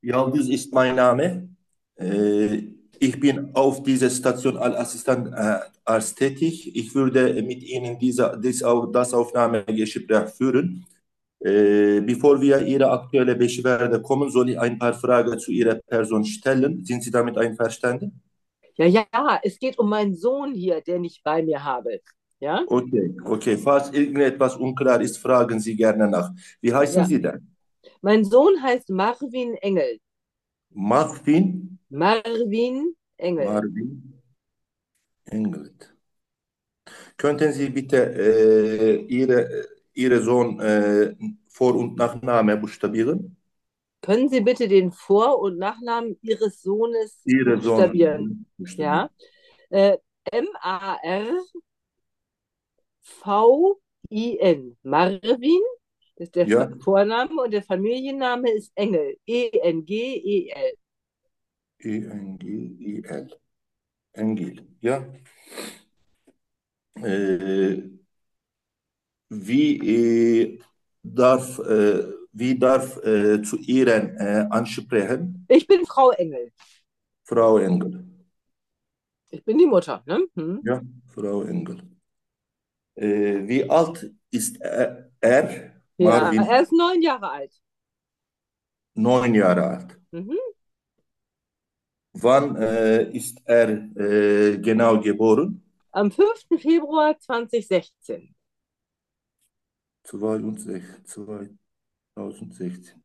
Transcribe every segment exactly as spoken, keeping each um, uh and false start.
Yıldız ist mein Name. Äh, Ich bin auf dieser Station als Assistent äh, als tätig. Ich würde mit Ihnen diese, dies, Au- das Aufnahmegespräch führen. Äh, bevor wir Ihre aktuelle Beschwerde kommen, soll ich ein paar Fragen zu Ihrer Person stellen. Sind Sie damit einverstanden? Ja, ja, es geht um meinen Sohn hier, den ich bei mir habe. Ja? Okay, okay. Falls irgendetwas unklar ist, fragen Sie gerne nach. Wie heißen Ja. Sie denn? Mein Sohn heißt Marvin Engel. Marvin? Marvin Engel. Marvin Engelt. Könnten Sie bitte äh, Ihre, Ihre Sohn äh, Vor- und Nachname buchstabieren? Können Sie bitte den Vor- und Nachnamen Ihres Sohnes Ihre buchstabieren? Sohn Ja. buchstabieren. Äh, M-A-R-V-I-N. Marvin, das ist der Ja, Vorname und der Familienname ist Engel. E-N-G-E-L. E-N-G-I-L. Engel. Ja. Äh, wie äh, darf, äh, wie darf äh, zu Ihren äh, ansprechen? Ich bin Frau Engel. Frau Engel. Ich bin die Mutter. Ne? Hm. Ja, Frau Engel. Äh, wie alt ist er? er? Ja, er Marvin, ist neun Jahre alt. neun Jahre alt. Mhm. Wann äh, ist er äh, genau geboren? Am fünften Februar zweitausendsechzehn. zweiundsechzig, zweitausendsechzehn.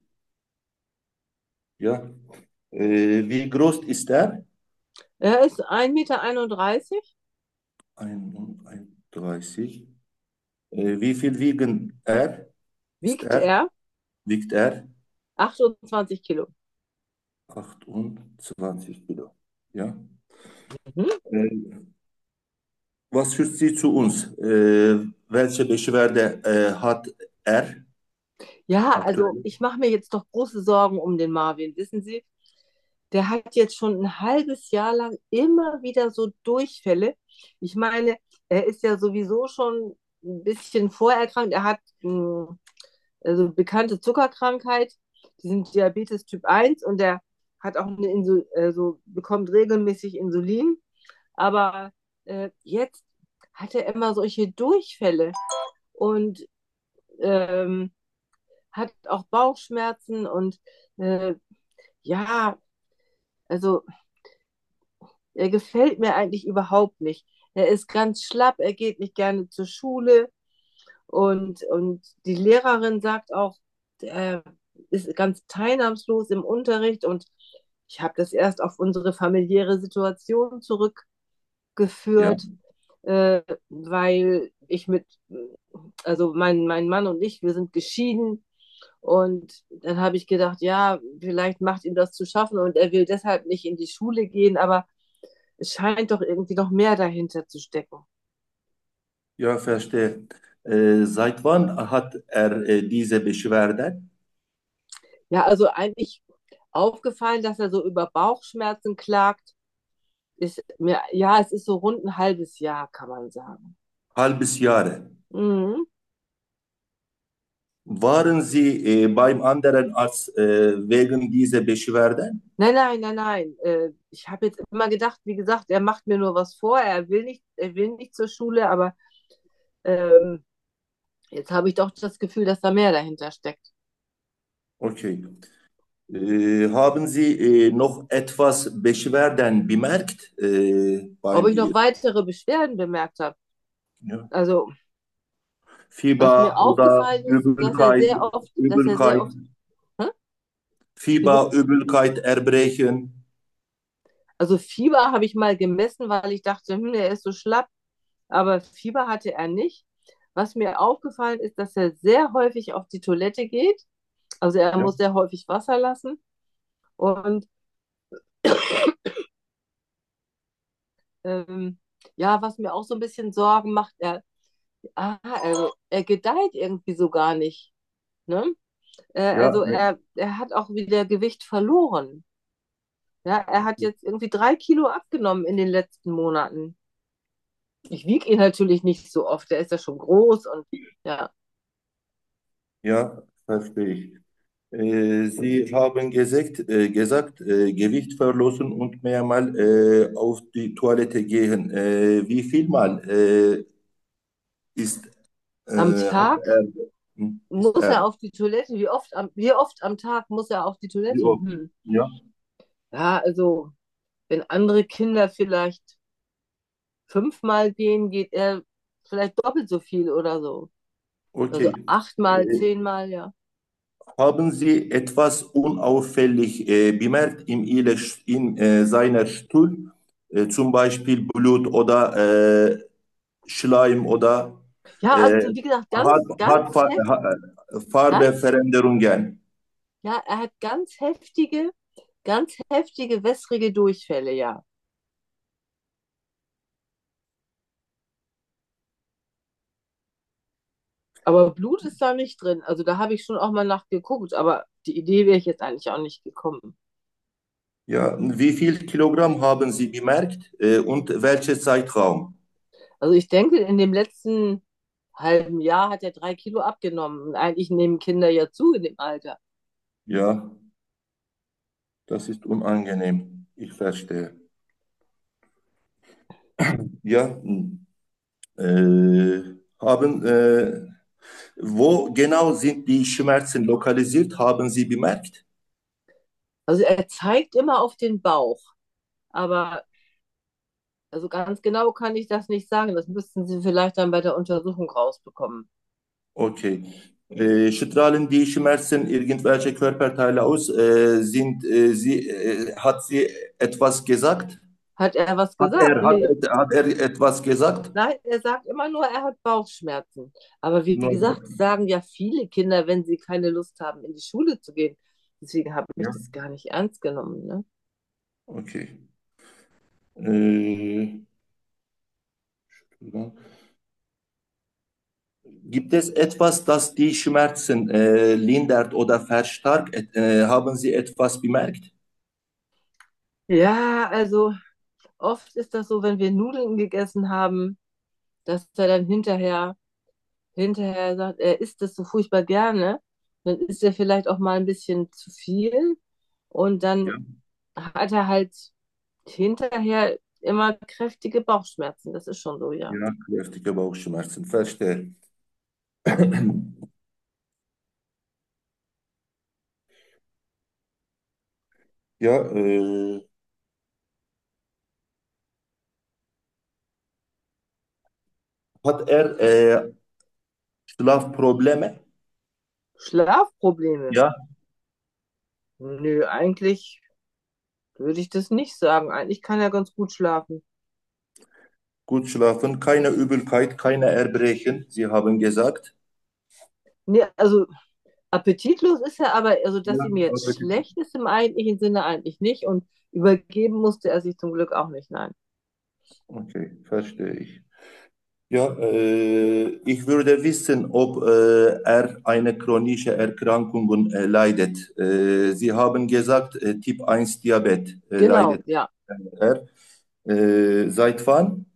Ja. Äh, wie groß ist er? Er ist ein Meter einunddreißig. einunddreißig. Äh, wie viel wiegen er? Ist Wiegt er? er Wiegt er? achtundzwanzig Kilo. achtundzwanzig Kilo. Ja. Mhm. Äh, was führt Sie zu uns? Äh, welche Beschwerde äh, hat er Ja, also aktuell? ich mache mir jetzt doch große Sorgen um den Marvin. Wissen Sie, der hat jetzt schon ein halbes Jahr lang immer wieder so Durchfälle. Ich meine, er ist ja sowieso schon ein bisschen vorerkrankt. Er hat mh, also bekannte Zuckerkrankheit. Die sind Diabetes Typ eins und der hat auch eine Insul also bekommt regelmäßig Insulin. Aber äh, jetzt hat er immer solche Durchfälle und ähm, hat auch Bauchschmerzen und äh, ja, also er gefällt mir eigentlich überhaupt nicht. Er ist ganz schlapp, er geht nicht gerne zur Schule und, und die Lehrerin sagt auch, er ist ganz teilnahmslos im Unterricht und ich habe das erst auf unsere familiäre Situation Ja, zurückgeführt, äh, weil ich mit, also mein, mein Mann und ich, wir sind geschieden. Und dann habe ich gedacht, ja, vielleicht macht ihm das zu schaffen und er will deshalb nicht in die Schule gehen, aber es scheint doch irgendwie noch mehr dahinter zu stecken. ja, verstehe. Äh, seit wann hat er äh, diese Beschwerde? Ja, also eigentlich aufgefallen, dass er so über Bauchschmerzen klagt, ist mir, ja, es ist so rund ein halbes Jahr, kann man sagen. Halbes Jahre. Mhm. Waren Sie äh, beim anderen Arzt äh, wegen dieser Beschwerde? Nein, nein, nein, nein. Äh, ich habe jetzt immer gedacht, wie gesagt, er macht mir nur was vor, er will nicht, er will nicht zur Schule, aber ähm, jetzt habe ich doch das Gefühl, dass da mehr dahinter steckt. Okay. Äh, haben Sie äh, noch etwas Beschwerden bemerkt äh, Ob beim ich noch ihr? weitere Beschwerden bemerkt habe. Ja. Also, was mir Fieber oder aufgefallen ist, dass er Übelkeit, sehr oft, dass er sehr Übelkeit, oft, hä? Wie bitte? Fieber, Übelkeit, Erbrechen. Also Fieber habe ich mal gemessen, weil ich dachte, hm, er ist so schlapp, aber Fieber hatte er nicht. Was mir aufgefallen ist, dass er sehr häufig auf die Toilette geht. Also er Ja, muss sehr häufig Wasser lassen. Und ähm, ja, was mir auch so ein bisschen Sorgen macht, er, ah, also, er gedeiht irgendwie so gar nicht. Ne? Äh, ja, also äh, er, er hat auch wieder Gewicht verloren. Ja, er hat jetzt irgendwie drei Kilo abgenommen in den letzten Monaten. Ich wiege ihn natürlich nicht so oft, der ist ja schon groß und ja. ja, verstehe ich. Äh, Sie haben gesagt, äh, gesagt äh, Gewicht verlosen und mehrmal äh, auf die Toilette gehen. Äh, wie viel Mal äh, ist, Am äh, hat Tag er, hm, ist muss er er, auf die Toilette. Wie oft am, wie oft am Tag muss er auf die wie Toilette? oft? Hm. Ja, Ja, also wenn andere Kinder vielleicht fünfmal gehen, geht er vielleicht doppelt so viel oder so. Also okay. achtmal, Äh, zehnmal, ja. haben Sie etwas unauffällig äh, bemerkt in, ihre, in äh, seiner Stuhl, äh, zum Beispiel Blut oder äh, Schleim oder Ja, äh, also wie gesagt, Haar- ganz, ganz Haarfa- heftig, Ha- Farbeveränderungen? ja, er hat ganz heftige, ganz heftige wässrige Durchfälle, ja. Aber Blut ist da nicht drin. Also da habe ich schon auch mal nachgeguckt, aber die Idee wäre ich jetzt eigentlich auch nicht gekommen. Ja, wie viel Kilogramm haben Sie bemerkt äh, und welcher Zeitraum? Also ich denke, in dem letzten halben Jahr hat er drei Kilo abgenommen. Und eigentlich nehmen Kinder ja zu in dem Alter. Ja, das ist unangenehm. Ich verstehe. Ja, hm, äh, haben, äh, wo genau sind die Schmerzen lokalisiert? Haben Sie bemerkt? Also er zeigt immer auf den Bauch. Aber also ganz genau kann ich das nicht sagen. Das müssten Sie vielleicht dann bei der Untersuchung rausbekommen. Okay. Äh, strahlen die Schmerzen irgendwelche Körperteile aus? Äh, sind, äh, sie, äh, hat sie etwas gesagt? Hat er was Hat gesagt? er, hat, Nee. hat er etwas gesagt? Nein, er sagt immer nur, er hat Bauchschmerzen. Aber wie Nur, gesagt, sagen ja viele Kinder, wenn sie keine Lust haben, in die Schule zu gehen. Deswegen habe ich ja, das gar nicht ernst genommen. Ne? okay. Äh, gibt es etwas, das die Schmerzen äh, lindert oder verstärkt? Äh, haben Sie etwas bemerkt? Ja, also oft ist das so, wenn wir Nudeln gegessen haben, dass er dann hinterher, hinterher sagt, er isst das so furchtbar gerne. Dann isst er vielleicht auch mal ein bisschen zu viel und dann Ja, hat er halt hinterher immer kräftige Bauchschmerzen. Das ist schon so, ja. ja, kräftige Bauchschmerzen, verstehe. Ja, äh, hat er äh, Schlafprobleme? Schlafprobleme? Ja, Nö, eigentlich würde ich das nicht sagen. Eigentlich kann er ganz gut schlafen. gut schlafen, keine Übelkeit, keine Erbrechen, Sie haben gesagt. Nee, also appetitlos ist er, aber also, dass Ja, ihm jetzt Appetit. schlecht ist im eigentlichen Sinne eigentlich nicht und übergeben musste er sich zum Glück auch nicht, nein. Okay, verstehe ich. Ja, äh, ich würde wissen, ob äh, er eine chronische Erkrankung äh, leidet. Äh, Sie haben gesagt, äh, Typ eins Diabetes äh, Genau, leidet ja. er. Äh, seit wann?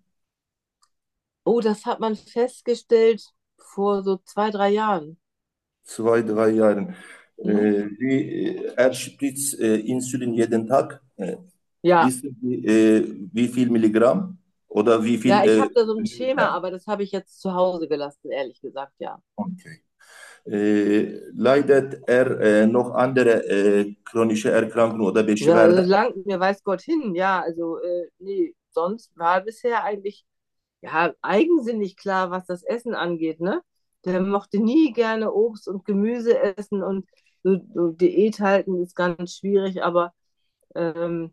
Oh, das hat man festgestellt vor so zwei, drei Jahren. Zwei, drei Jahren. Mhm. Äh, Sie, er spritzt äh, Insulin jeden Tag. Äh, Ja, wissen Sie, äh, wie viel Milligramm oder wie viel? ja, ich Äh, habe da so ein Schema, Milligramm? aber das habe ich jetzt zu Hause gelassen, ehrlich gesagt, ja. Okay. Äh, leidet er äh, noch andere äh, chronische Erkrankungen oder Ja, Beschwerden? das langt mir weiß Gott hin, ja. Also, äh, nee, sonst war bisher eigentlich ja, eigensinnig klar, was das Essen angeht, ne? Der mochte nie gerne Obst und Gemüse essen und so, so Diät halten ist ganz schwierig, aber ähm,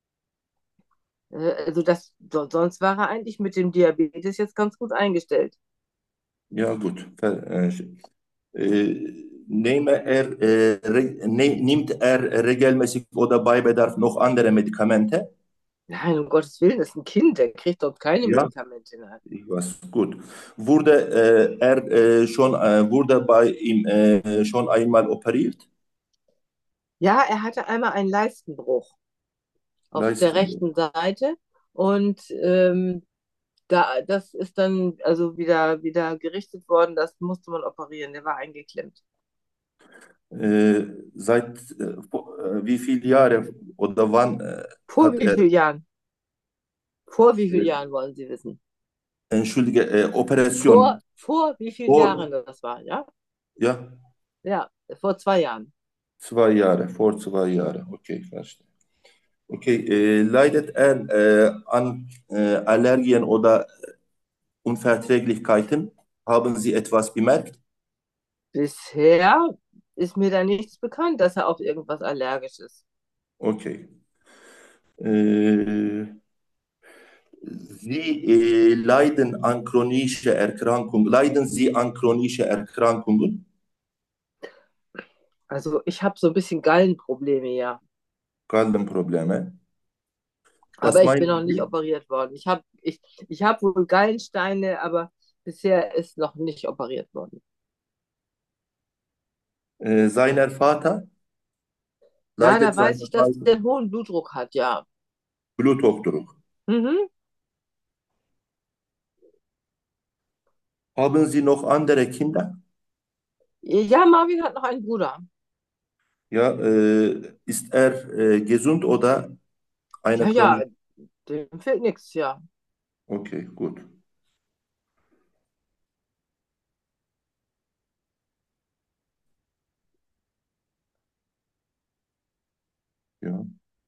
äh, also das, so, sonst war er eigentlich mit dem Diabetes jetzt ganz gut eingestellt. Ja, gut. Ver- Äh, äh, nehme er, äh, re, ne, nimmt er regelmäßig oder bei Bedarf noch andere Medikamente? Nein, um Gottes Willen, das ist ein Kind, der kriegt dort keine Ja, Medikamente. Nein. ich weiß. Gut. Wurde äh, er äh, schon äh, wurde bei ihm äh, schon einmal operiert? Ja, er hatte einmal einen Leistenbruch auf der Leisten. rechten Seite und ähm, da, das ist dann also wieder, wieder gerichtet worden, das musste man operieren, der war eingeklemmt. Seit äh, vor- äh, wie viele Jahre oder wann äh, Vor hat wie er, vielen Jahren? Vor wie vielen äh, Jahren wollen Sie wissen? entschuldige, äh, Vor, Operation vor wie vielen Jahren vor, das war, ja? ja, Ja, vor zwei Jahren. zwei Jahre, vor zwei Jahren. Okay, verstehe. Okay, äh, leidet er äh, an äh, Allergien oder Unverträglichkeiten? Haben Sie etwas bemerkt? Bisher ist mir da nichts bekannt, dass er auf irgendwas allergisch ist. Okay. Äh, Sie äh, leiden an chronische Erkrankungen. Leiden Sie an chronische Erkrankungen? Also ich habe so ein bisschen Gallenprobleme, ja. Gallenprobleme. Was Aber ich bin meinen noch nicht Sie? operiert worden. Ich habe ich, ich hab wohl Gallensteine, aber bisher ist noch nicht operiert worden. Äh, seiner Vater? Ja, Leidet da weiß seiner ich, dass Vater? der einen hohen Blutdruck hat, ja. Bluthochdruck. Mhm. Haben Sie noch andere Kinder? Ja, Marvin hat noch einen Bruder. Ja, äh, ist er äh, gesund oder eine Ja, ja, chronische? dem fehlt nichts, ja. Okay, gut. Ja.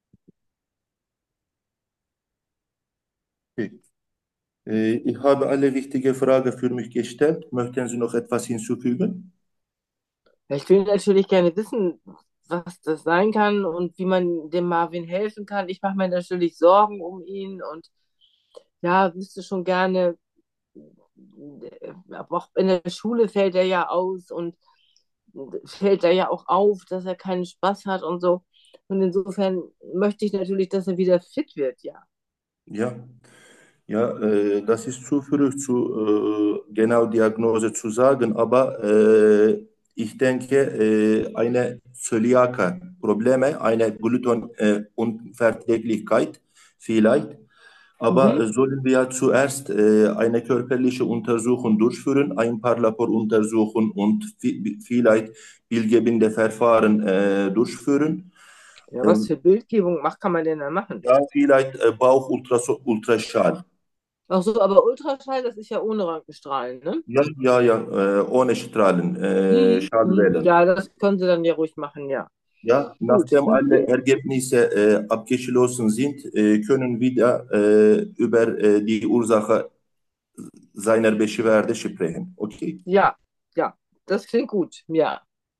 Okay. Äh, ich habe alle wichtigen Fragen für mich gestellt. Möchten Sie noch etwas hinzufügen? Ja, ich will natürlich gerne wissen, was das sein kann und wie man dem Marvin helfen kann. Ich mache mir natürlich Sorgen um ihn und ja, wüsste schon gerne, äh, aber auch in der Schule fällt er ja aus und fällt er ja auch auf, dass er keinen Spaß hat und so. Und insofern möchte ich natürlich, dass er wieder fit wird, ja. Ja, ja, äh, das ist zu früh zu äh, genau Diagnose zu sagen, aber äh, ich denke, äh, eine Zöliaker-Probleme, eine Glutenunverträglichkeit vielleicht, aber Mhm. äh, sollen wir zuerst äh, eine körperliche Untersuchung durchführen, ein paar Laboruntersuchungen und vi- vielleicht bildgebende Verfahren äh, durchführen. Ja, was Ähm, für Bildgebung macht, kann man denn da machen? ja, vielleicht äh, Bauchultraschall. Ach so, aber Ultraschall, das ist ja ohne Röntgenstrahlen, ne? Ja, ja, ja, äh, ohne Strahlen, äh, Mhm. Mhm. Schallwellen. Ja, das können Sie dann ja ruhig machen, ja. Ja, Gut. nachdem alle Mhm. Ergebnisse äh, abgeschlossen sind, äh, können wir äh, über äh, die Ursache seiner Beschwerde sprechen. Okay. Ja, ja, das klingt gut, ja.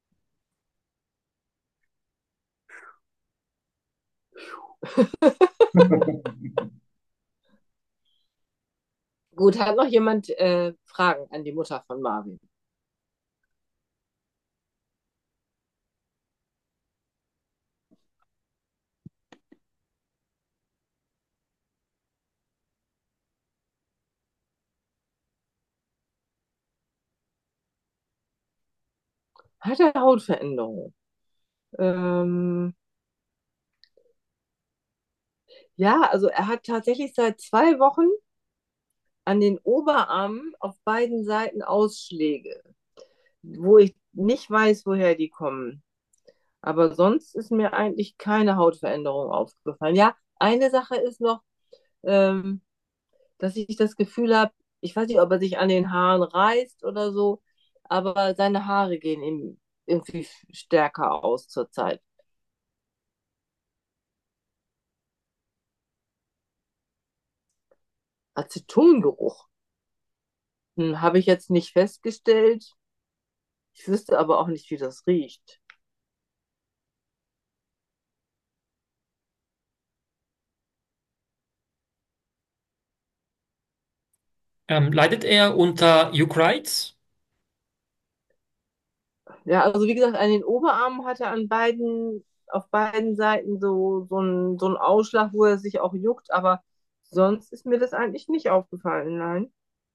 Gut, hat noch jemand äh, Fragen an die Mutter von Marvin? Hat er Hautveränderungen? Ähm, ja, also er hat tatsächlich seit zwei Wochen an den Oberarmen auf beiden Seiten Ausschläge, wo ich nicht weiß, woher die kommen. Aber sonst ist mir eigentlich keine Hautveränderung aufgefallen. Ja, eine Sache ist noch, ähm, dass ich das Gefühl habe, ich weiß nicht, ob er sich an den Haaren reißt oder so, aber seine Haare gehen ihm irgendwie stärker aus zurzeit. Acetongeruch. Hm, habe ich jetzt nicht festgestellt. Ich wüsste aber auch nicht, wie das riecht. Ähm, leidet er unter Juckreiz? Ja, also wie gesagt, an den Oberarmen hat er an beiden, auf beiden Seiten so, so einen so einen Ausschlag, wo er sich auch juckt, aber sonst ist mir das eigentlich nicht aufgefallen, nein.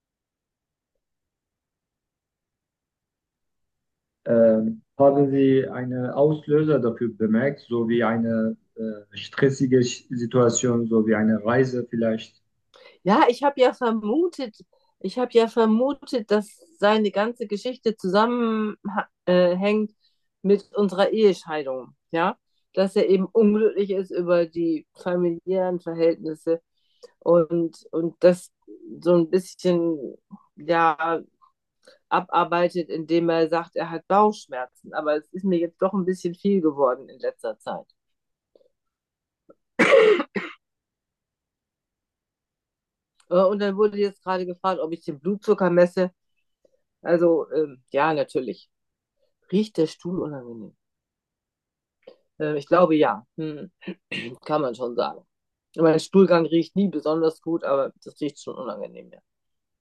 Ähm, haben Sie einen Auslöser dafür bemerkt, so wie eine äh, stressige Sch- Situation, so wie eine Reise vielleicht? Ja, ich habe ja vermutet, ich habe ja vermutet, dass seine ganze Geschichte zusammenhängt mit unserer Ehescheidung, ja, dass er eben unglücklich ist über die familiären Verhältnisse und, und das so ein bisschen, ja, abarbeitet, indem er sagt, er hat Bauchschmerzen. Aber es ist mir jetzt doch ein bisschen viel geworden in letzter Zeit. Äh, Und dann wurde jetzt gerade gefragt, ob ich den Blutzucker messe. Also, ähm, ja, natürlich. Riecht der Stuhl unangenehm? Äh, ich glaube, ja. Hm. Kann man schon sagen. Mein Stuhlgang riecht nie besonders gut, aber das riecht schon unangenehm, ja.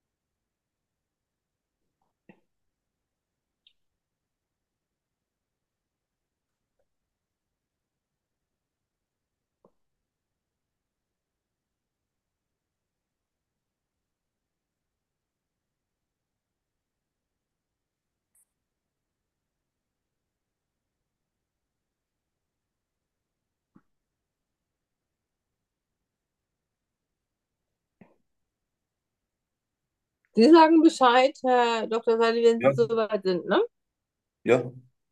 Sie sagen Bescheid, Herr Doktor Sali, wenn Sie Ja, soweit sind, ne? ja,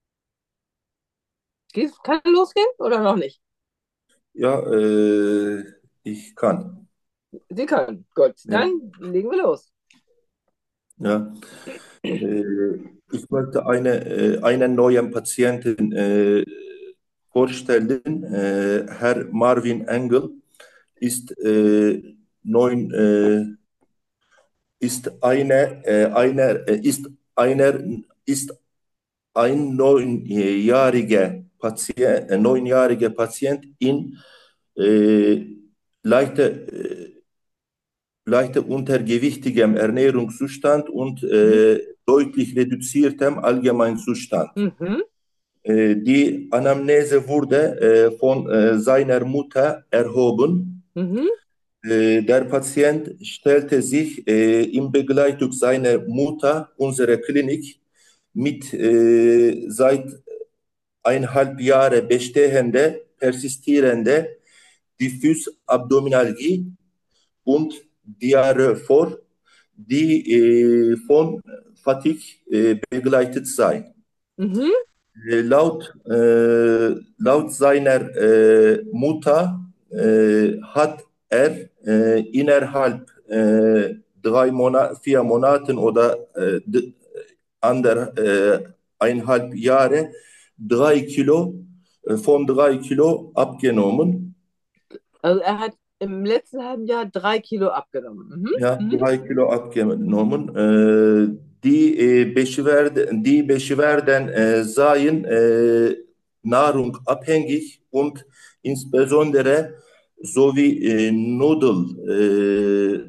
Geht's- Kann losgehen oder noch nicht? ja, äh, ich kann. Sie können. Gut, Ja, dann legen wir los. ja. Äh, ich möchte eine, äh, einen neuen Patienten äh, vorstellen. Äh, Herr Marvin Engel ist, äh, neun, äh, ist, eine, äh, einer, äh, ist, einer, ist ein neunjähriger Patient, äh, neunjähriger Patient in äh, leichter, äh, leichter untergewichtigem Ernährungszustand und Mhm. äh, deutlich reduziertem Allgemeinzustand. Mhm. Äh, die Anamnese wurde äh, von äh, seiner Mutter erhoben. Mhm. Äh, der Patient stellte sich äh, in Begleitung seiner Mutter unserer Klinik mit äh, seit eineinhalb Jahre bestehende, persistierende Diffus-Abdominalgie und Diarrhoe vor, die äh, von Fatigue äh, begleitet sei. Mhm. Äh, laut, äh, laut seiner äh, Mutter äh, hat er äh, innerhalb äh, drei Monate, vier Monaten oder äh, ander, äh, eineinhalb Jahre drei Kilo, äh, von drei Kilo abgenommen. Also er hat im letzten halben Jahr drei Kilo abgenommen. Mhm. Ja, Mhm. drei Kilo abgenommen. Äh, die, äh, Beschwerden, die Beschwerden äh, seien äh, nahrungabhängig und insbesondere sowie äh, Nudel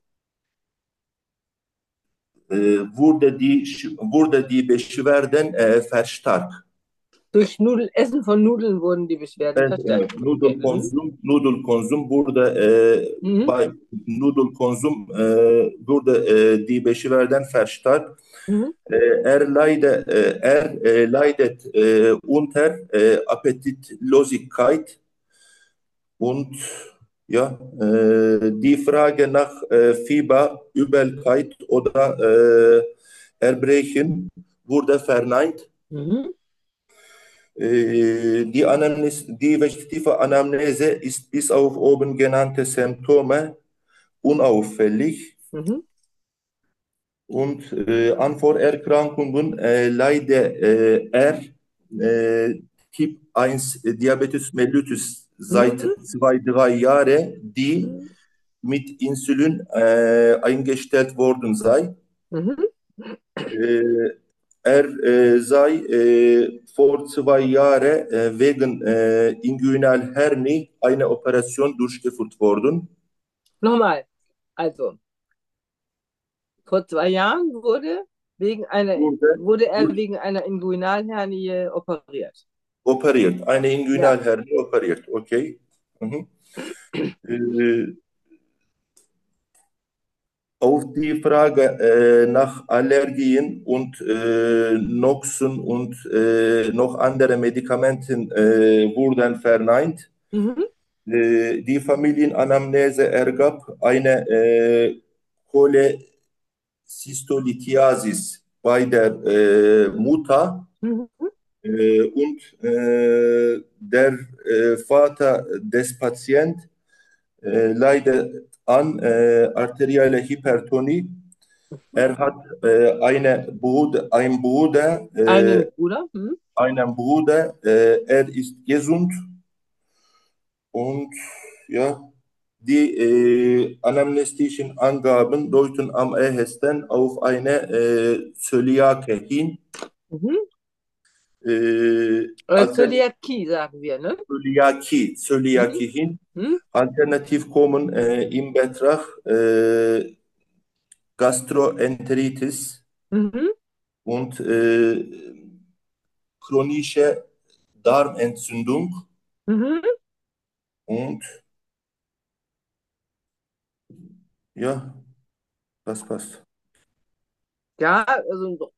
äh, äh, wurde, die, wurde die Beschwerden äh, verstärkt. Durch Nudel, Essen von Nudeln wurden die Beschwerden Evet, verstärkt. evet. Okay. Mhm. Nudelkonsum, Nudelkonsum burada e, Mhm. bei Nudelkonsum e, burada e, die Beschwerden verstärkt. Mhm. E, er leidet, e, er e, leidet e, unter e, Appetitlosigkeit und ja, äh, die Frage nach äh, Fieber, Übelkeit oder äh, Erbrechen wurde verneint. Mhm. Äh, die, Anamnese, die vegetative Anamnese ist bis auf oben genannte Symptome unauffällig Mhm. und äh, an Vorerkrankungen äh, leidet äh, er äh, Typ eins Diabetes mellitus seit Mhm. zwei, drei Jahren, die mit Insulin äh, eingestellt worden sei. Mhm. Äh, er äh, sei äh, vor zwei Jahren äh, wegen äh, Inguinalhernie eine Operation durchgeführt worden. Nochmal. Also, vor zwei Jahren wurde, wegen einer, Wurde wurde er durch, wegen einer Inguinalhernie operiert. operiert, eine Ja. Inguinalhernie operiert, okay. Mhm. Äh, auf die Frage äh, nach Allergien und äh, Noxen und äh, noch andere Medikamenten äh, wurden verneint. Mhm. Äh, die Familienanamnese ergab eine äh, Cholestolithiasis bei der äh, Mutter. Mhm. Äh, und äh, der äh, Vater des Patienten äh, leidet an äh, arterielle Hypertonie. Er hat äh, eine Bruder, einen Bruder, äh, Einen Bruder? Hm? einen Bruder, äh, er ist gesund und ja, die äh, anamnestischen Angaben deuten am ehesten auf eine äh, Zöliake hin. Mhm. Äh, Äh, Altern Zöliakie, sagen wir, ne? Zöliakie, Mhm. Zöliakie hin. Hm? Alternativ kommen äh, in Betracht äh, Gastroenteritis Mhm. und äh, chronische Darmentzündung Mhm. und ja, das passt. Ja, also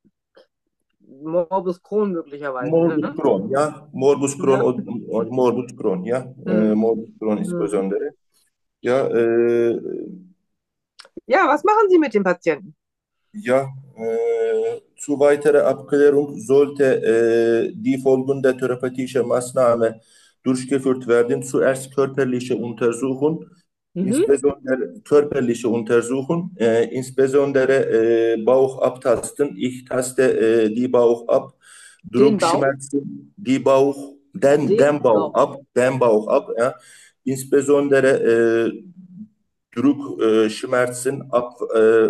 Morbus Crohn möglicherweise, Morbus ne? Crohn, ja, Morbus Crohn Ja. und, und Morbus Crohn, ja, äh, Hm. Morbus Crohn Hm. insbesondere. Ja, äh, Ja, was machen Sie mit dem Patienten? ja, äh, zu weiterer Abklärung sollte äh, die folgende therapeutische Maßnahme durchgeführt werden. Zuerst körperliche Untersuchung, Mhm. insbesondere körperliche Untersuchung, äh, insbesondere äh, Bauch abtasten. Ich taste äh, die Bauch ab, Den Bauch? Druckschmerzen, die Bauch, den, Den den Bauch Bauch. ab, den Bauch ab, ja. Insbesondere äh, Druckschmerzen ab, äh,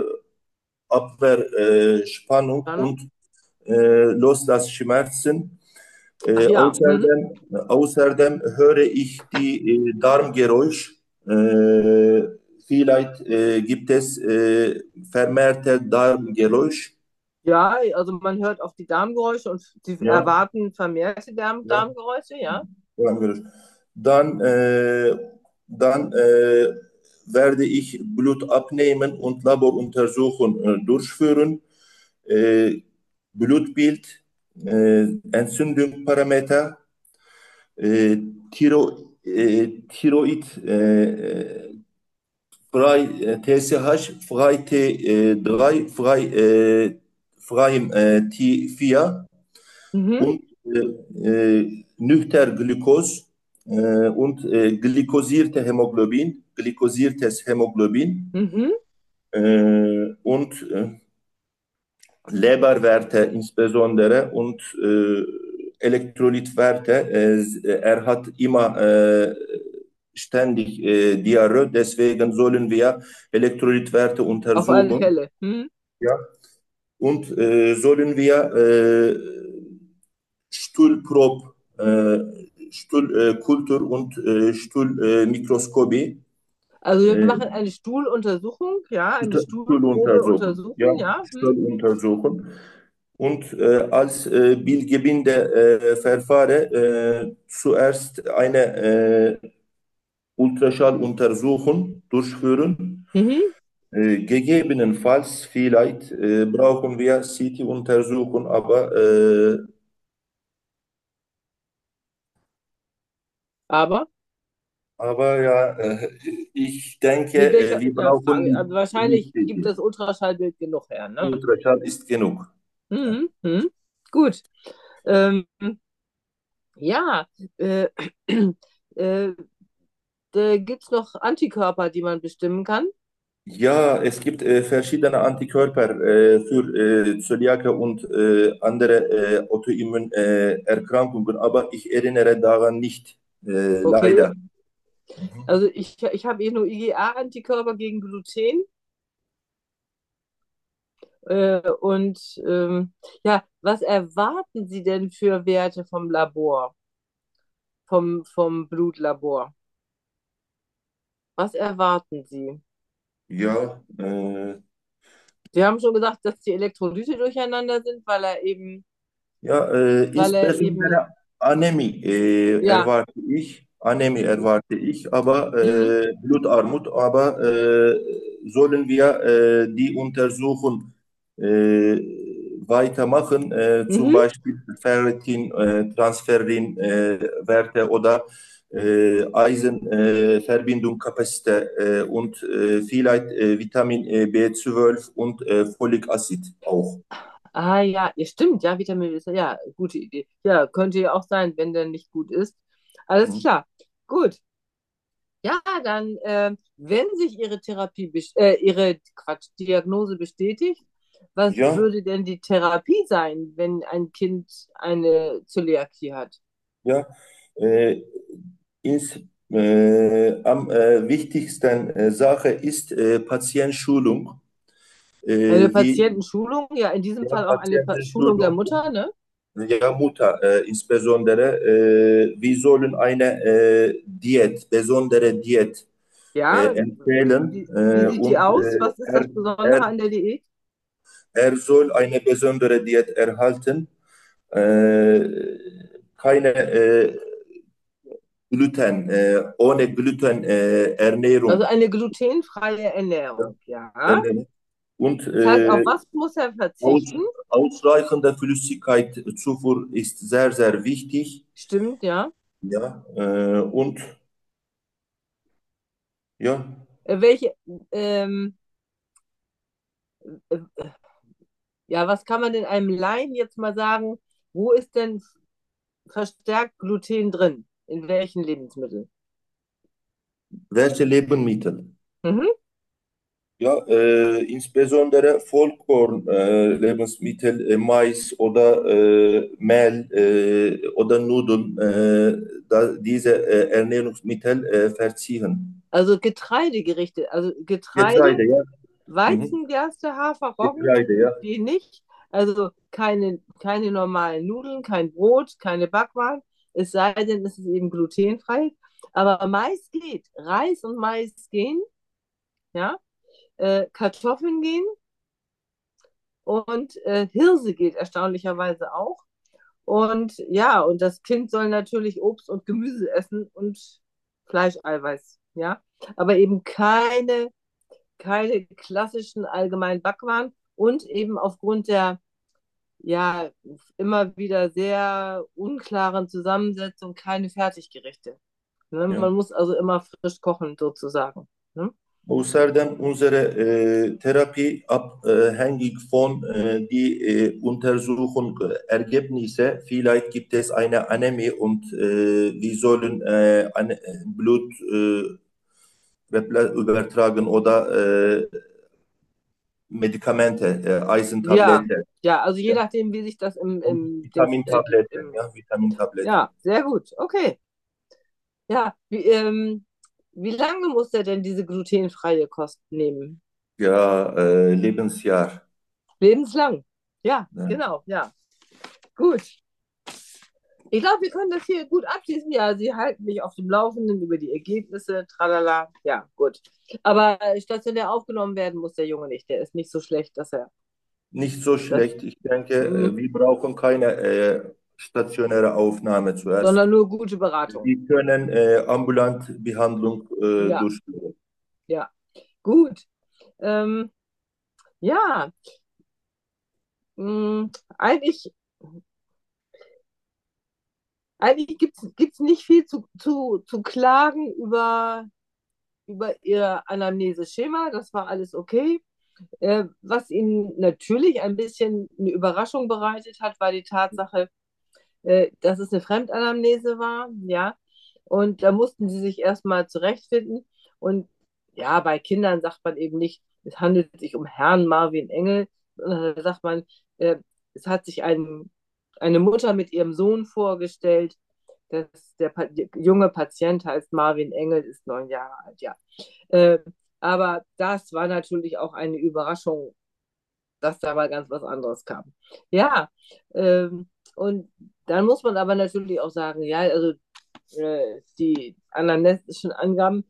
Abwehrspannung Spannung. und äh, Loslassschmerzen. Ach Äh, ja. Mhm. außerdem, außerdem höre ich die äh, Darmgeräusch. Äh, vielleicht äh, gibt es äh, vermehrte Darmgeräusch. Ja, also man hört auch die Darmgeräusche und Sie Ja, erwarten vermehrte Darm ja, Darmgeräusche, ja? Darmgeräusch. Dann, äh, dann äh, werde ich Blut abnehmen und Laboruntersuchungen äh, durchführen. Äh, Blutbild, äh, Entzündungsparameter, äh, Thyro, äh, Thyroid, äh, frei, äh, T S H, frei T drei, frei, äh, frei äh, T vier Mhm. und äh, äh, nüchter Glukos äh, und äh, glykosierte Hämoglobin, glykosiertes Hämoglobin Mhm. äh, und äh, Leberwerte insbesondere und äh, Elektrolytwerte. Äh, er hat immer äh, ständig äh, Diarrhoe, deswegen sollen wir Elektrolytwerte Auf alle untersuchen. Fälle. Mhm. Ja. Und äh, sollen wir äh, Stuhlprob, äh, Stuhlkultur äh, und äh, Stuhlmikroskopie, Also wir äh, machen eine Stuhluntersuchung, ja, eine Stuhl untersuchen. Ja, Stuhlprobeuntersuchung, ja. Hm? Stuhl untersuchen. Und äh, als äh, Bildgebinde-Verfahren äh, zuerst eine äh, Ultraschalluntersuchung durchführen. Mhm. Äh, gegebenenfalls vielleicht äh, brauchen wir C T-Untersuchung, aber, äh, Aber aber ja, äh, ich denke, mit äh, welcher, wir ja, brauchen Frage, nicht, also nicht wahrscheinlich C gibt T. das Ultraschallbild genug her, ne? Ultraschall ist genug. Mhm. Mhm. Gut. Ähm, ja, äh, äh, da gibt es noch Antikörper, die man bestimmen kann. Ja, es gibt äh, verschiedene Antikörper äh, für äh, Zöliake und äh, andere äh, Autoimmunerkrankungen, aber ich erinnere daran nicht, äh, Okay. leider. Mhm. Also ich, ich habe eh nur IgA-Antikörper gegen Gluten. Äh, und ähm, ja, was erwarten Sie denn für Werte vom Labor, vom, vom Blutlabor? Was erwarten Sie? Ja, äh, Sie haben schon gesagt, dass die Elektrolyte durcheinander sind, weil er eben, ja äh, weil er eben, insbesondere Anämie äh, ja, erwarte ich, Anämie erwarte ich, aber mhm, äh, Blutarmut, aber äh, sollen wir äh, die Untersuchung äh, weitermachen, äh, zum mhm, Beispiel Ferritin, äh, Transferrin äh, Werte oder äh, Eisenverbindungskapazität äh, und äh, vielleicht äh, Vitamin äh, B zwölf und äh, Folicacid auch. Ah ja, ja, stimmt, ja, Vitamin B ist ja, gute Idee. Ja, könnte ja auch sein, wenn der nicht gut ist. Alles Mhm. klar. Gut. Ja, dann, äh, wenn sich Ihre Therapie, bes- äh, Ihre Quatsch, Diagnose bestätigt, was Ja, würde denn die Therapie sein, wenn ein Kind eine Zöliakie hat? ja. Äh, ins, äh, am äh, wichtigsten äh, Sache ist äh, Patientenschulung. Eine Äh, wie Patientenschulung, ja, in diesem ja, Fall auch eine Pa- Schulung der Patientenschulung, Mutter, ne? ja, Mutter äh, insbesondere. Äh, wir sollen eine äh, Diät, besondere Diät äh, Ja, empfehlen wie, wie äh, sieht die und aus? äh, Was ist er, das Besondere er, an der Diät? er soll eine besondere Diät erhalten. Äh, keine äh, Gluten, äh, ohne Gluten äh, Also Ernährung. eine glutenfreie Ja, Ernährung, ja. Ernährung. Und Das heißt, auf äh, was muss er aus, verzichten? ausreichende Flüssigkeitszufuhr ist sehr, sehr wichtig. Stimmt, ja. Ja, äh, und ja, Äh, Welche, ähm, äh, ja, was kann man denn einem Laien jetzt mal sagen? Wo ist denn verstärkt Gluten drin? In welchen Lebensmitteln? welche Lebensmittel? Mhm. Ja, äh, insbesondere Vollkorn, äh, Lebensmittel, äh, Mais oder äh, Mehl äh, oder Nudeln, äh, da, diese äh, Ernährungsmittel äh, verziehen. Also Getreidegerichte, also Getreide, Getreide, ja. Mhm. Weizen, Gerste, Hafer, Roggen, Getreide, ja. die nicht. Also keine, keine normalen Nudeln, kein Brot, keine Backwaren. Es sei denn, es ist eben glutenfrei. Aber Mais geht. Reis und Mais gehen, ja. Äh, Kartoffeln gehen und äh, Hirse geht erstaunlicherweise auch. Und ja, und das Kind soll natürlich Obst und Gemüse essen und Fleischeiweiß, ja. Aber eben keine, keine klassischen allgemeinen Backwaren und eben aufgrund der ja immer wieder sehr unklaren Zusammensetzung keine Fertiggerichte. Ne? Ja. Man muss also immer frisch kochen sozusagen. Ne? Außerdem unsere äh, Therapie abhängig von äh, die äh, Untersuchung äh, Ergebnisse. Vielleicht gibt es eine Anämie und äh, wir sollen äh, eine Blut äh, übertragen oder äh, Medikamente, äh, Ja, Eisentabletten, ja, also je ja, nachdem, wie sich das im, und im Dings ergibt. Vitamintabletten, Im, ja, Vitamintabletten. ja, sehr gut. Okay. Ja, wie, ähm, wie lange muss er denn diese glutenfreie Kost nehmen? Ja, äh, Lebensjahr. Lebenslang. Ja, Ja. genau, ja. Gut. Ich glaube, wir können das hier gut abschließen. Ja, Sie halten mich auf dem Laufenden über die Ergebnisse. Tralala. Ja, gut. Aber äh, stationär aufgenommen werden muss der Junge nicht. Der ist nicht so schlecht, dass er Nicht so das, schlecht. Ich denke, mh, äh, wir brauchen keine äh, stationäre Aufnahme zuerst. sondern nur gute Beratung. Wir können äh, ambulant Behandlung äh, Ja, durchführen. ja. Gut. Ähm, ja, mh, eigentlich, eigentlich gibt es nicht viel zu, zu, zu klagen über, über Ihr Anamneseschema. Das war alles okay. Äh, was Ihnen natürlich ein bisschen eine Überraschung bereitet hat, war die Tatsache, äh, dass es eine Fremdanamnese war, ja. Und da mussten sie sich erstmal zurechtfinden. Und ja, bei Kindern sagt man eben nicht, es handelt sich um Herrn Marvin Engel, sondern da sagt man, äh, es hat sich ein, eine Mutter mit ihrem Sohn vorgestellt. Das, der, pa der junge Patient heißt Marvin Engel, ist neun Jahre alt, ja. Äh, aber das war natürlich auch eine Überraschung, dass da mal ganz was anderes kam. Ja, ähm, und dann muss man aber natürlich auch sagen, ja, also äh, die anamnestischen Angaben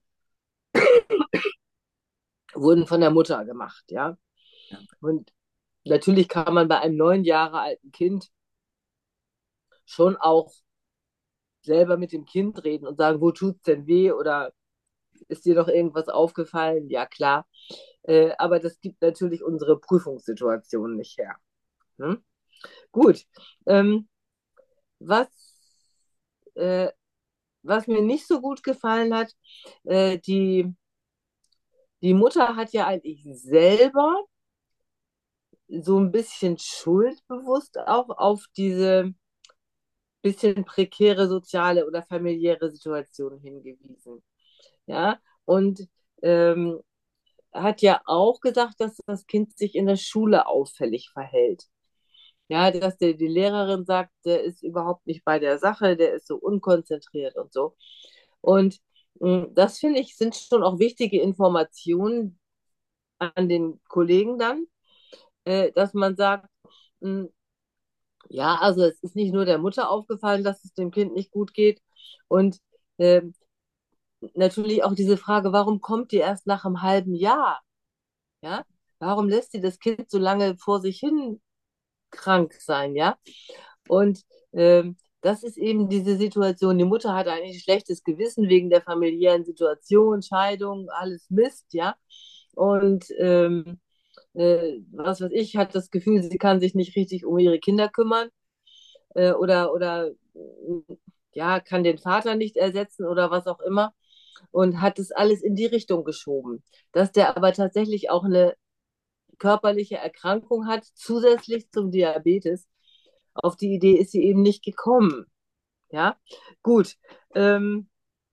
wurden von der Mutter gemacht, ja. Und natürlich kann man bei einem neun Jahre alten Kind schon auch selber mit dem Kind reden und sagen, wo tut's denn weh oder ist dir doch irgendwas aufgefallen? Ja, klar. Äh, aber das gibt natürlich unsere Prüfungssituation nicht her. Hm? Gut. Ähm, was äh, was mir nicht so gut gefallen hat, äh, die, die Mutter hat ja eigentlich selber so ein bisschen schuldbewusst auch auf diese bisschen prekäre soziale oder familiäre Situation hingewiesen. Ja, und ähm, hat ja auch gesagt, dass das Kind sich in der Schule auffällig verhält. Ja, dass der, die Lehrerin sagt, der ist überhaupt nicht bei der Sache, der ist so unkonzentriert und so. Und mh, das finde ich, sind schon auch wichtige Informationen an den Kollegen dann, äh, dass man sagt, mh, ja, also es ist nicht nur der Mutter aufgefallen, dass es dem Kind nicht gut geht. Und ähm, natürlich auch diese Frage, warum kommt die erst nach einem halben Jahr? Ja, warum lässt sie das Kind so lange vor sich hin krank sein? Ja, und ähm, das ist eben diese Situation. Die Mutter hat eigentlich ein schlechtes Gewissen wegen der familiären Situation, Scheidung, alles Mist, ja. Und ähm, äh, was weiß ich, hat das Gefühl, sie kann sich nicht richtig um ihre Kinder kümmern äh, oder, oder äh, ja, kann den Vater nicht ersetzen oder was auch immer und hat es alles in die Richtung geschoben. Dass der aber tatsächlich auch eine körperliche Erkrankung hat, zusätzlich zum Diabetes. Auf die Idee ist sie eben nicht gekommen. Ja, gut. Ähm,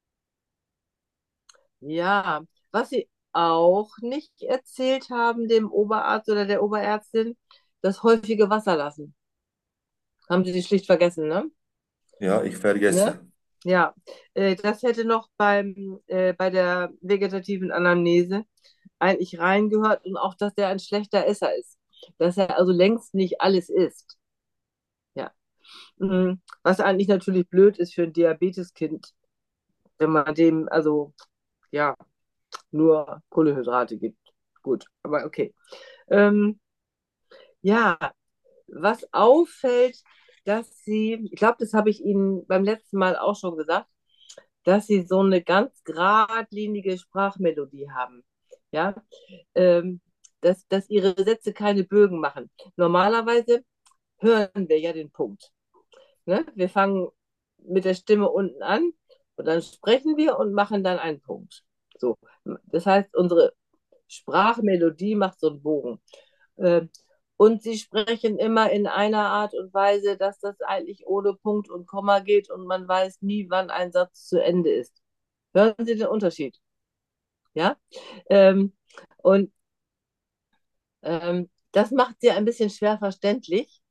ja, was sie auch nicht erzählt haben, dem Oberarzt oder der Oberärztin, das häufige Wasserlassen. Haben sie schlicht vergessen, ne? Ja, ich Ne? vergesse. Ja, äh, das hätte noch beim, äh, bei der vegetativen Anamnese eigentlich reingehört und auch, dass er ein schlechter Esser ist. Dass er also längst nicht alles isst. Ja. Mhm. Was eigentlich natürlich blöd ist für ein Diabeteskind, wenn man dem also ja nur Kohlenhydrate gibt. Gut, aber okay. Ähm, ja, was auffällt, dass sie, ich glaube, das habe ich Ihnen beim letzten Mal auch schon gesagt, dass sie so eine ganz geradlinige Sprachmelodie haben. Ja, ähm, dass, dass ihre Sätze keine Bögen machen. Normalerweise hören wir ja den Punkt. Ne? Wir fangen mit der Stimme unten an und dann sprechen wir und machen dann einen Punkt. So, das heißt, unsere Sprachmelodie macht so einen Bogen. Äh, und sie sprechen immer in einer Art und Weise, dass das eigentlich ohne Punkt und Komma geht und man weiß nie, wann ein Satz zu Ende ist. Hören Sie den Unterschied? Ja? Ähm, und ähm, das macht sie ein bisschen schwer verständlich.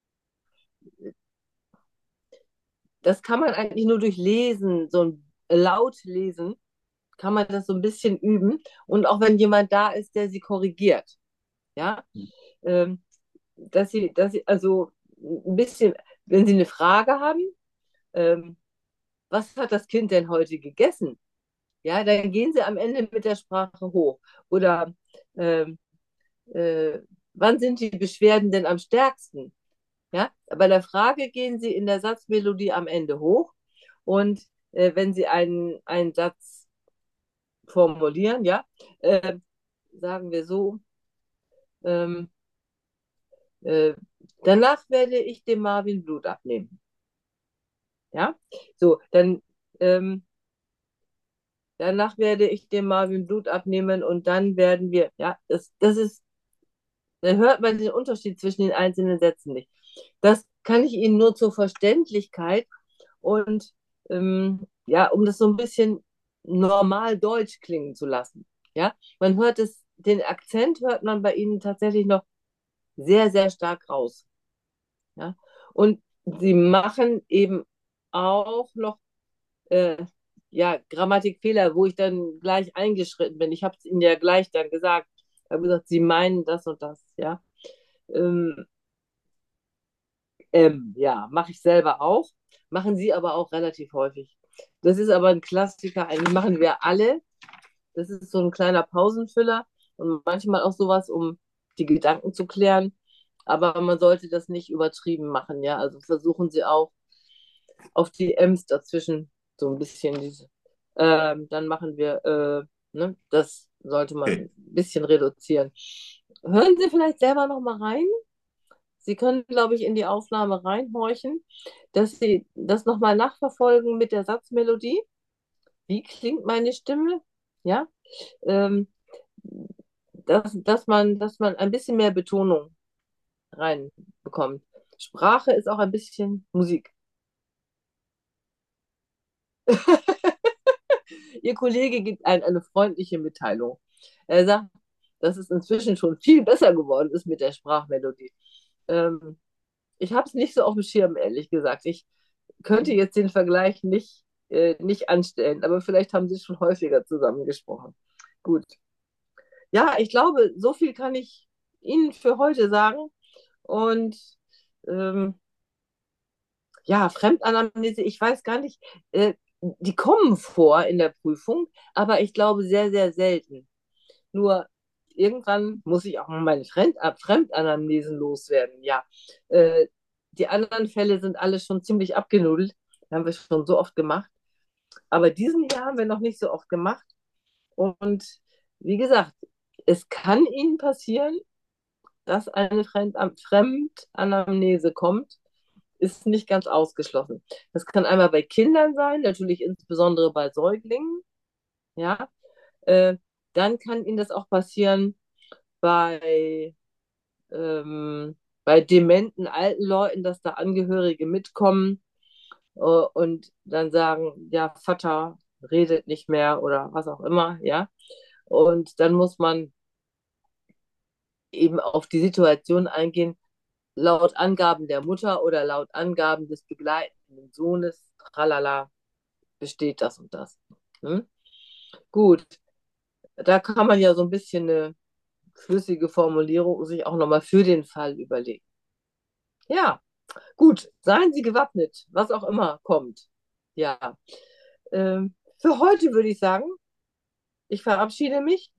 Das kann man eigentlich nur durch Lesen, so ein laut lesen, kann man das so ein bisschen üben. Und auch wenn jemand da ist, der sie korrigiert. Ja? Ähm, dass sie, dass sie, also ein bisschen, wenn sie eine Frage haben, ähm, was hat das Kind denn heute gegessen? Ja, dann gehen sie am Ende mit der Sprache hoch. Oder ähm, äh, wann sind die Beschwerden denn am stärksten? Ja, bei der Frage gehen sie in der Satzmelodie am Ende hoch und äh, wenn sie einen, einen Satz formulieren, ja, äh, sagen wir so, ähm, äh, danach werde ich dem Marvin Blut abnehmen. Ja, so, dann ähm, danach werde ich dem Marvin Blut abnehmen und dann werden wir, ja, das, das ist, da hört man den Unterschied zwischen den einzelnen Sätzen nicht. Das kann ich Ihnen nur zur Verständlichkeit und ähm, ja, um das so ein bisschen normal deutsch klingen zu lassen. Ja, man hört es, den Akzent hört man bei Ihnen tatsächlich noch sehr, sehr stark raus. Ja, und Sie machen eben auch noch äh, ja, Grammatikfehler, wo ich dann gleich eingeschritten bin. Ich habe es Ihnen ja gleich dann gesagt. Ich habe gesagt, Sie meinen das und das, ja. Ähm, ähm, ja, mache ich selber auch, machen Sie aber auch relativ häufig. Das ist aber ein Klassiker, eigentlich machen wir alle. Das ist so ein kleiner Pausenfüller und manchmal auch sowas, um die Gedanken zu klären. Aber man sollte das nicht übertrieben machen, ja. Also versuchen Sie auch auf die Ems dazwischen so ein bisschen diese. Ähm, dann machen wir, äh, ne, das sollte man Okay. ein bisschen reduzieren. Hören Sie vielleicht selber noch mal rein. Sie können, glaube ich, in die Aufnahme reinhorchen, dass Sie das noch mal nachverfolgen mit der Satzmelodie. Wie klingt meine Stimme? Ja, ähm, dass, dass man, dass man ein bisschen mehr Betonung reinbekommt. Sprache ist auch ein bisschen Musik. Ihr Kollege gibt ein, eine freundliche Mitteilung. Er sagt, dass es inzwischen schon viel besser geworden ist mit der Sprachmelodie. Ähm, ich habe es nicht so auf dem Schirm, ehrlich gesagt. Ich könnte jetzt den Vergleich nicht, äh, nicht anstellen, aber vielleicht haben Sie schon häufiger zusammengesprochen. Gut. Ja, ich glaube, so viel kann ich Ihnen für heute sagen. Und ähm, ja, Fremdanamnese, ich weiß gar nicht, äh, die kommen vor in der Prüfung, aber ich glaube sehr, sehr selten. Nur irgendwann muss ich auch mal meine Fremd Fremdanamnesen loswerden. Ja, äh, die anderen Fälle sind alle schon ziemlich abgenudelt. Haben wir schon so oft gemacht. Aber diesen hier haben wir noch nicht so oft gemacht. Und wie gesagt, es kann Ihnen passieren, dass eine Fremdam Fremdanamnese kommt, ist nicht ganz ausgeschlossen. Das kann einmal bei Kindern sein, natürlich insbesondere bei Säuglingen. Ja, äh, dann kann Ihnen das auch passieren bei, ähm, bei dementen alten Leuten, dass da Angehörige mitkommen äh, und dann sagen, ja, Vater redet nicht mehr oder was auch immer, ja. Und dann muss man eben auf die Situation eingehen, laut Angaben der Mutter oder laut Angaben des begleitenden Sohnes, tralala, besteht das und das. Hm? Gut, da kann man ja so ein bisschen eine flüssige Formulierung sich auch nochmal für den Fall überlegen. Ja, gut, seien Sie gewappnet, was auch immer kommt. Ja, ähm, für heute würde ich sagen, ich verabschiede mich